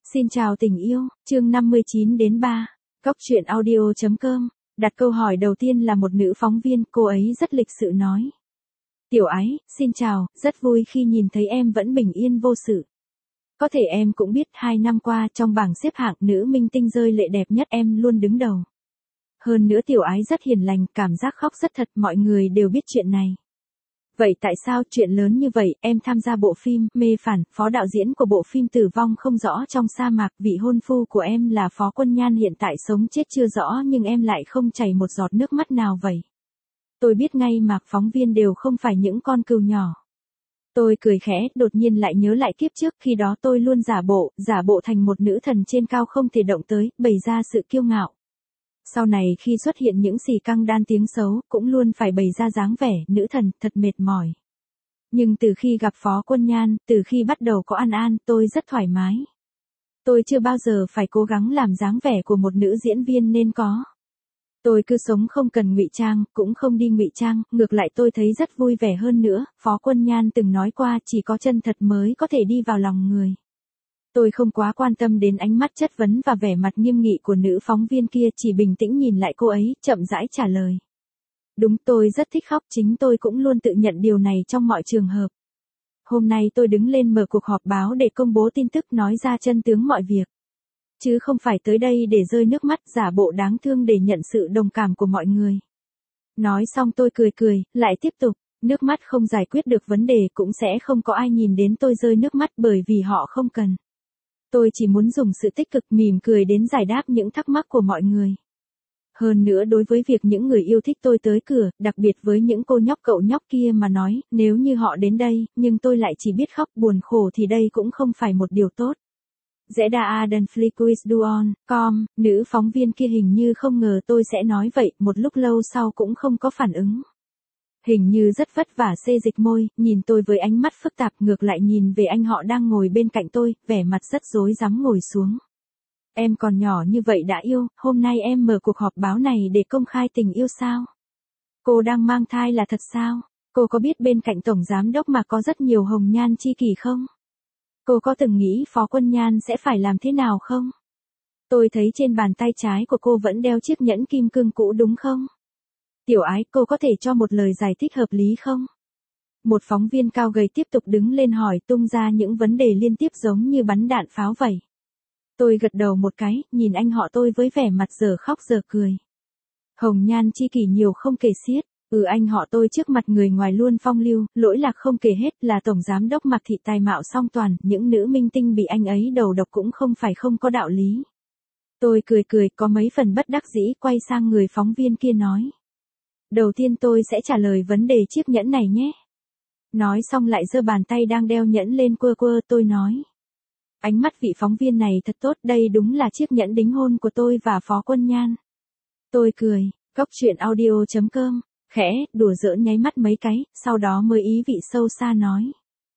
Xin chào tình yêu, chương 59 đến 3. Góc truyện audio.com. Đặt câu hỏi đầu tiên là một nữ phóng viên, cô ấy rất lịch sự nói. Tiểu Ái, xin chào, rất vui khi nhìn thấy em vẫn bình yên vô sự. Có thể em cũng biết 2 năm qua trong bảng xếp hạng nữ minh tinh rơi lệ đẹp nhất em luôn đứng đầu. Hơn nữa Tiểu Ái rất hiền lành, cảm giác khóc rất thật, mọi người đều biết chuyện này. Vậy tại sao chuyện lớn như vậy, em tham gia bộ phim Mê Phản, phó đạo diễn của bộ phim Tử vong không rõ trong sa mạc, vị hôn phu của em là Phó Quân Nhan hiện tại sống chết chưa rõ nhưng em lại không chảy một giọt nước mắt nào vậy. Tôi biết ngay mà phóng viên đều không phải những con cừu nhỏ. Tôi cười khẽ, đột nhiên lại nhớ lại kiếp trước, khi đó tôi luôn giả bộ thành một nữ thần trên cao không thể động tới, bày ra sự kiêu ngạo. Sau này khi xuất hiện những xì căng đan tiếng xấu, cũng luôn phải bày ra dáng vẻ nữ thần, thật mệt mỏi. Nhưng từ khi gặp Phó Quân Nhan, từ khi bắt đầu có An, tôi rất thoải mái. Tôi chưa bao giờ phải cố gắng làm dáng vẻ của một nữ diễn viên nên có. Tôi cứ sống không cần ngụy trang, cũng không đi ngụy trang, ngược lại tôi thấy rất vui vẻ hơn nữa. Phó Quân Nhan từng nói qua chỉ có chân thật mới có thể đi vào lòng người. Tôi không quá quan tâm đến ánh mắt chất vấn và vẻ mặt nghiêm nghị của nữ phóng viên kia, chỉ bình tĩnh nhìn lại cô ấy, chậm rãi trả lời. Đúng, tôi rất thích khóc, chính tôi cũng luôn tự nhận điều này trong mọi trường hợp. Hôm nay tôi đứng lên mở cuộc họp báo để công bố tin tức, nói ra chân tướng mọi việc. Chứ không phải tới đây để rơi nước mắt, giả bộ đáng thương để nhận sự đồng cảm của mọi người. Nói xong tôi cười, lại tiếp tục. Nước mắt không giải quyết được vấn đề, cũng sẽ không có ai nhìn đến tôi rơi nước mắt bởi vì họ không cần. Tôi chỉ muốn dùng sự tích cực mỉm cười đến giải đáp những thắc mắc của mọi người. Hơn nữa đối với việc những người yêu thích tôi tới cửa, đặc biệt với những cô nhóc cậu nhóc kia mà nói, nếu như họ đến đây, nhưng tôi lại chỉ biết khóc buồn khổ thì đây cũng không phải một điều tốt. Zeda Aden Flickwiz Duon, com, nữ phóng viên kia hình như không ngờ tôi sẽ nói vậy, một lúc lâu sau cũng không có phản ứng. Hình như rất vất vả xê dịch môi, nhìn tôi với ánh mắt phức tạp, ngược lại nhìn về anh họ đang ngồi bên cạnh tôi, vẻ mặt rất rối rắm ngồi xuống. Em còn nhỏ như vậy đã yêu, hôm nay em mở cuộc họp báo này để công khai tình yêu sao? Cô đang mang thai là thật sao? Cô có biết bên cạnh Tổng Giám Đốc mà có rất nhiều hồng nhan chi kỷ không? Cô có từng nghĩ Phó Quân Nhan sẽ phải làm thế nào không? Tôi thấy trên bàn tay trái của cô vẫn đeo chiếc nhẫn kim cương cũ đúng không? Tiểu Ái, cô có thể cho một lời giải thích hợp lý không? Một phóng viên cao gầy tiếp tục đứng lên hỏi, tung ra những vấn đề liên tiếp giống như bắn đạn pháo vậy. Tôi gật đầu một cái, nhìn anh họ tôi với vẻ mặt giờ khóc giờ cười. Hồng nhan chi kỷ nhiều không kể xiết. Anh họ tôi trước mặt người ngoài luôn phong lưu, lỗi lạc không kể hết, là Tổng Giám Đốc Mạc Thị tài mạo song toàn, những nữ minh tinh bị anh ấy đầu độc cũng không phải không có đạo lý. Tôi cười, có mấy phần bất đắc dĩ, quay sang người phóng viên kia nói. Đầu tiên tôi sẽ trả lời vấn đề chiếc nhẫn này nhé. Nói xong lại giơ bàn tay đang đeo nhẫn lên quơ, tôi nói. Ánh mắt vị phóng viên này thật tốt, đây đúng là chiếc nhẫn đính hôn của tôi và Phó Quân Nhan. Tôi cười, góc truyện audio.com, khẽ, đùa giỡn nháy mắt mấy cái, sau đó mới ý vị sâu xa nói.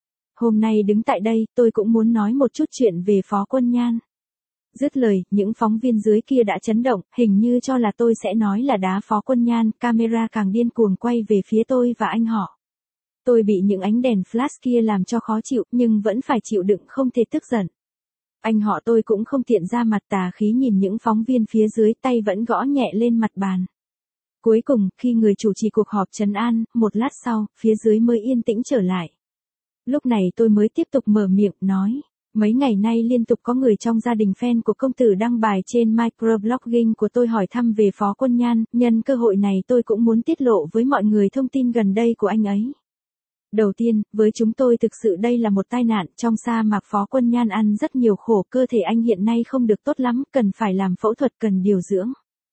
Hôm nay đứng tại đây, tôi cũng muốn nói một chút chuyện về Phó Quân Nhan. Dứt lời, những phóng viên dưới kia đã chấn động, hình như cho là tôi sẽ nói là đá Phó Quân Nhan, camera càng điên cuồng quay về phía tôi và anh họ. Tôi bị những ánh đèn flash kia làm cho khó chịu, nhưng vẫn phải chịu đựng không thể tức giận. Anh họ tôi cũng không tiện ra mặt, tà khí nhìn những phóng viên phía dưới, tay vẫn gõ nhẹ lên mặt bàn. Cuối cùng, khi người chủ trì cuộc họp trấn an, một lát sau, phía dưới mới yên tĩnh trở lại. Lúc này tôi mới tiếp tục mở miệng, nói. Mấy ngày nay liên tục có người trong gia đình fan của công tử đăng bài trên microblogging của tôi hỏi thăm về Phó Quân Nhan, nhân cơ hội này tôi cũng muốn tiết lộ với mọi người thông tin gần đây của anh ấy. Đầu tiên, với chúng tôi thực sự đây là một tai nạn, trong sa mạc Phó Quân Nhan ăn rất nhiều khổ, cơ thể anh hiện nay không được tốt lắm, cần phải làm phẫu thuật, cần điều dưỡng.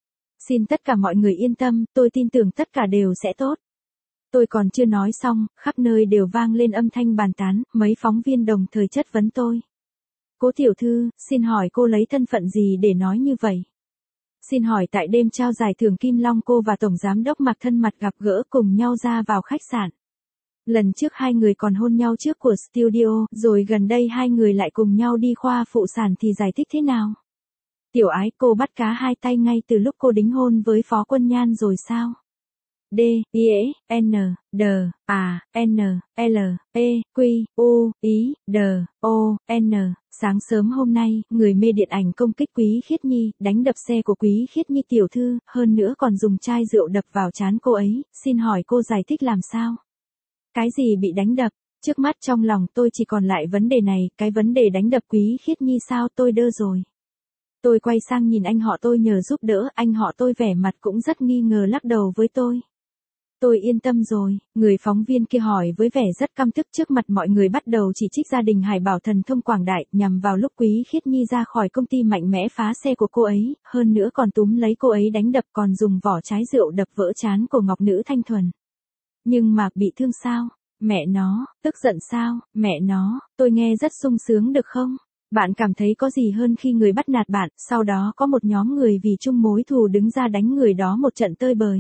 Xin tất cả mọi người yên tâm, tôi tin tưởng tất cả đều sẽ tốt. Tôi còn chưa nói xong, khắp nơi đều vang lên âm thanh bàn tán, mấy phóng viên đồng thời chất vấn tôi. Cố tiểu thư, xin hỏi cô lấy thân phận gì để nói như vậy? Xin hỏi tại đêm trao giải thưởng Kim Long cô và Tổng Giám Đốc Mạc thân mặt gặp gỡ cùng nhau ra vào khách sạn. Lần trước hai người còn hôn nhau trước của studio, rồi gần đây hai người lại cùng nhau đi khoa phụ sản thì giải thích thế nào? Tiểu Ái, cô bắt cá hai tay ngay từ lúc cô đính hôn với Phó Quân Nhan rồi sao? D, I, E, N, D, A, N, L, E, Q, U, I, D, O, N. Sáng sớm hôm nay, người mê điện ảnh công kích Quý Khiết Nhi, đánh đập xe của Quý Khiết Nhi tiểu thư, hơn nữa còn dùng chai rượu đập vào trán cô ấy, xin hỏi cô giải thích làm sao? Cái gì bị đánh đập? Trước mắt trong lòng tôi chỉ còn lại vấn đề này, cái vấn đề đánh đập Quý Khiết Nhi sao tôi đơ rồi. Tôi quay sang nhìn anh họ tôi nhờ giúp đỡ, anh họ tôi vẻ mặt cũng rất nghi ngờ lắc đầu với tôi. Tôi yên tâm rồi, người phóng viên kia hỏi với vẻ rất căm tức trước mặt mọi người bắt đầu chỉ trích gia đình Hải Bảo thần thông quảng đại nhằm vào lúc Quý Khiết Nhi ra khỏi công ty mạnh mẽ phá xe của cô ấy, hơn nữa còn túm lấy cô ấy đánh đập còn dùng vỏ trái rượu đập vỡ trán của ngọc nữ thanh thuần. Nhưng mà bị thương sao? Mẹ nó, tức giận sao? Mẹ nó, tôi nghe rất sung sướng được không? Bạn cảm thấy có gì hơn khi người bắt nạt bạn, sau đó có một nhóm người vì chung mối thù đứng ra đánh người đó một trận tơi bời.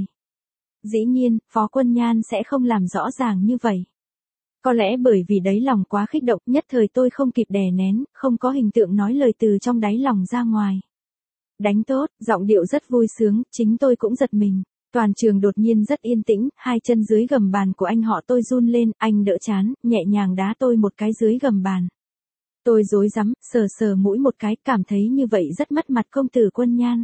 Dĩ nhiên, Phó Quân Nhan sẽ không làm rõ ràng như vậy. Có lẽ bởi vì đấy lòng quá kích động, nhất thời tôi không kịp đè nén, không có hình tượng nói lời từ trong đáy lòng ra ngoài. Đánh tốt, giọng điệu rất vui sướng, chính tôi cũng giật mình. Toàn trường đột nhiên rất yên tĩnh, hai chân dưới gầm bàn của anh họ tôi run lên, anh đỡ chán, nhẹ nhàng đá tôi một cái dưới gầm bàn. Tôi rối rắm, sờ sờ mũi một cái, cảm thấy như vậy rất mất mặt công tử Quân Nhan.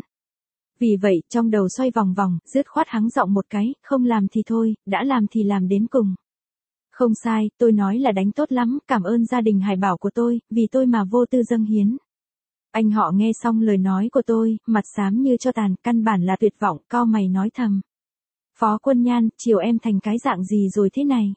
Vì vậy, trong đầu xoay vòng vòng, dứt khoát hắng giọng một cái, không làm thì thôi, đã làm thì làm đến cùng. Không sai, tôi nói là đánh tốt lắm, cảm ơn gia đình Hải Bảo của tôi, vì tôi mà vô tư dâng hiến. Anh họ nghe xong lời nói của tôi, mặt xám như cho tàn, căn bản là tuyệt vọng, cau mày nói thầm. Phó Quân Nhan, chiều em thành cái dạng gì rồi thế này?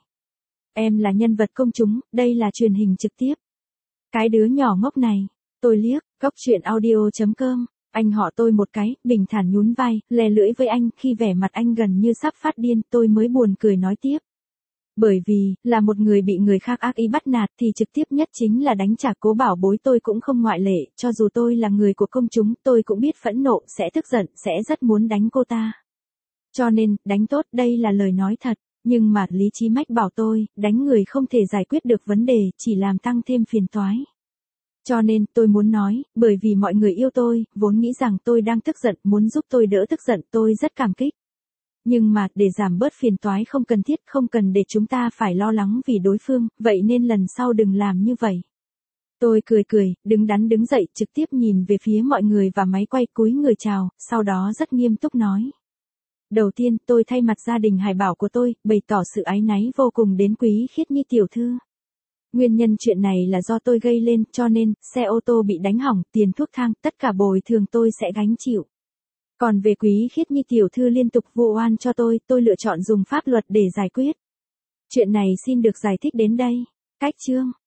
Em là nhân vật công chúng, đây là truyền hình trực tiếp. Cái đứa nhỏ ngốc này, tôi liếc, Cóc Truyện Audio.com. Anh họ tôi một cái, bình thản nhún vai, lè lưỡi với anh, khi vẻ mặt anh gần như sắp phát điên, tôi mới buồn cười nói tiếp. Bởi vì, là một người bị người khác ác ý bắt nạt thì trực tiếp nhất chính là đánh trả, Cố Bảo Bối tôi cũng không ngoại lệ, cho dù tôi là người của công chúng, tôi cũng biết phẫn nộ, sẽ tức giận, sẽ rất muốn đánh cô ta. Cho nên, đánh tốt, đây là lời nói thật, nhưng mà lý trí mách bảo tôi, đánh người không thể giải quyết được vấn đề, chỉ làm tăng thêm phiền toái. Cho nên, tôi muốn nói, bởi vì mọi người yêu tôi, vốn nghĩ rằng tôi đang tức giận, muốn giúp tôi đỡ tức giận, tôi rất cảm kích. Nhưng mà, để giảm bớt phiền toái không cần thiết, không cần để chúng ta phải lo lắng vì đối phương, vậy nên lần sau đừng làm như vậy. Tôi cười, đứng đắn đứng dậy, trực tiếp nhìn về phía mọi người và máy quay, cúi người chào, sau đó rất nghiêm túc nói. Đầu tiên, tôi thay mặt gia đình Hải Bảo của tôi, bày tỏ sự áy náy vô cùng đến Quý Khiết Nhi tiểu thư. Nguyên nhân chuyện này là do tôi gây lên, cho nên, xe ô tô bị đánh hỏng, tiền thuốc thang, tất cả bồi thường tôi sẽ gánh chịu. Còn về Quý Khiết Nhi tiểu thư liên tục vu oan cho tôi lựa chọn dùng pháp luật để giải quyết. Chuyện này xin được giải thích đến đây. Cách chương.